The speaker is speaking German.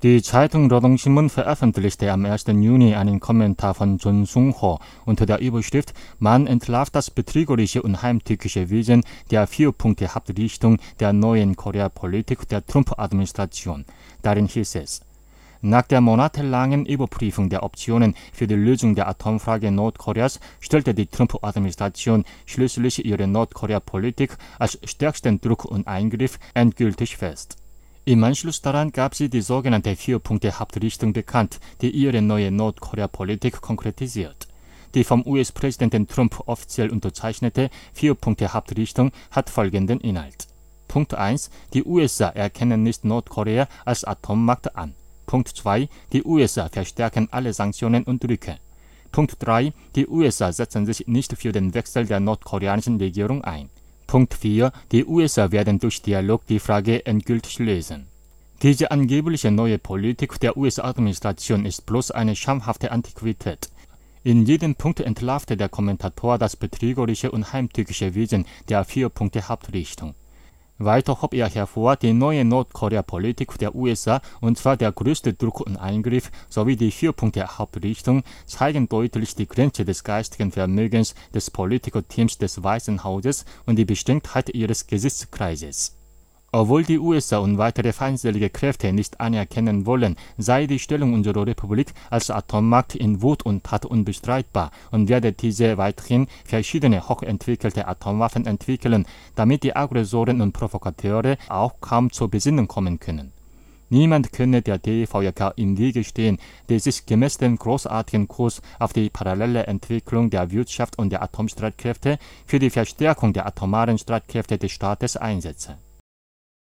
Die Zeitung Rodong-Sinmun veröffentlichte am 1. Juni einen Kommentar von John Sung-ho unter der Überschrift „Man entlarvt das betrügerische und heimtückische Wesen der 4-Punkte-Hauptrichtung der neuen Korea-Politik der Trump-Administration“. Darin hieß es: Nach der monatelangen Überprüfung der Optionen für die Lösung der Atomfrage Nordkoreas stellte die Trump-Administration schließlich ihre Nordkorea-Politik als stärksten Druck und Eingriff endgültig fest. Im Anschluss daran gab sie die sogenannte 4-Punkte-Hauptrichtung bekannt, die ihre neue Nordkorea-Politik konkretisiert. Die vom US-Präsidenten Trump offiziell unterzeichnete 4-Punkte-Hauptrichtung hat folgenden Inhalt. Punkt 1. Die USA erkennen nicht Nordkorea als Atommacht an. Punkt 2. Die USA verstärken alle Sanktionen und Drücke. Punkt 3. Die USA setzen sich nicht für den Wechsel der nordkoreanischen Regierung ein. Punkt 4. Die USA werden durch Dialog die Frage endgültig lösen. Diese angebliche neue Politik der US-Administration ist bloß eine schamhafte Antiquität. In jedem Punkt entlarvte der Kommentator das betrügerische und heimtückische Wesen der 4-Punkte-Hauptrichtung. Weiter hob er hervor, die neue Nordkorea-Politik der USA, und zwar der größte Druck und Eingriff sowie die 4-Punkte-Hauptrichtung, zeigen deutlich die Grenze des geistigen Vermögens des Politikerteams des Weißen Hauses und die Beschränktheit ihres Gesichtskreises. Obwohl die USA und weitere feindselige Kräfte nicht anerkennen wollen, sei die Stellung unserer Republik als Atommacht in Wort und Tat unbestreitbar und werde diese weiterhin verschiedene hochentwickelte Atomwaffen entwickeln, damit die Aggressoren und Provokateure auch kaum zur Besinnung kommen können. Niemand könne der DVJK im Wege stehen, der sich gemäß dem großartigen Kurs auf die parallele Entwicklung der Wirtschaft und der Atomstreitkräfte für die Verstärkung der atomaren Streitkräfte des Staates einsetze.